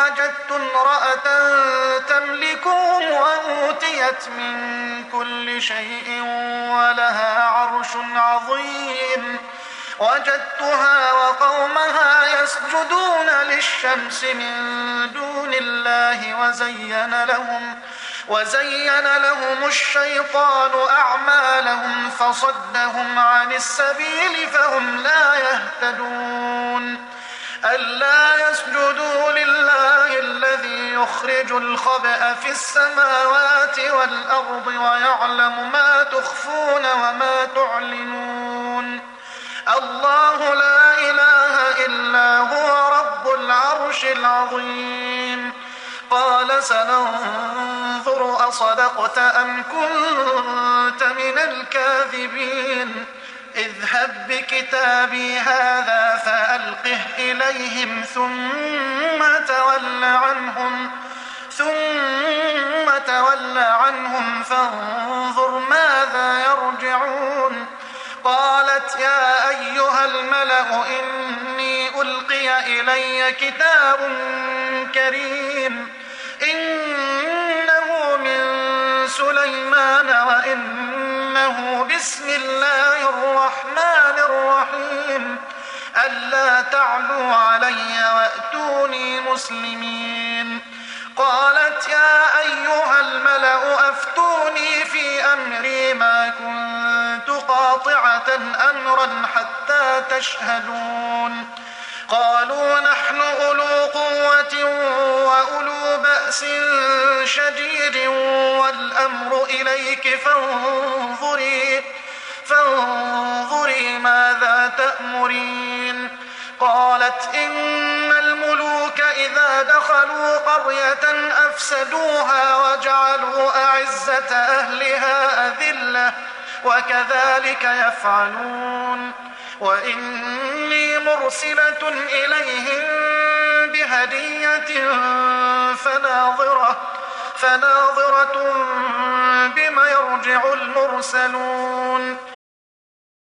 وجدت امرأة تملكهم وأوتيت من كل شيء ولها عرش عظيم وجدتها وقومها يسجدون للشمس من دون الله وزين لهم الشيطان أعمالهم فصدهم عن السبيل فهم لا يهتدون ألا يسجدوا لله الذي يخرج الخبأ في السماوات والأرض ويعلم ما تخفون وما تعلنون الله لا إله إلا هو رب العرش العظيم قال سننظر أصدقت أم كنت من الكاذبين اذهب بكتابي هذا فألقه إليهم ثم تول عنهم فانظر ماذا يرجعون قالت يا أيها الملأ إني ألقي إلي كتاب كريم إنه من سليمان وإنه بسم الله الرحمن الرحيم ألا تعلوا علي وأتوني مسلمين قالت يا أيها الملأ أفتوني في أمري ما كنت قاطعة أمرا حتى تشهدون قالوا نحن أولو قوة وأولو بأس شديد والأمر إليك فانظري ماذا تأمرين قالت إن الملوك إذا دخلوا قرية أفسدوها وجعلوا أعزة أهلها أذلة وكذلك يفعلون وإني مرسلة إليهم بهدية فناظرة بما يرجع المرسلون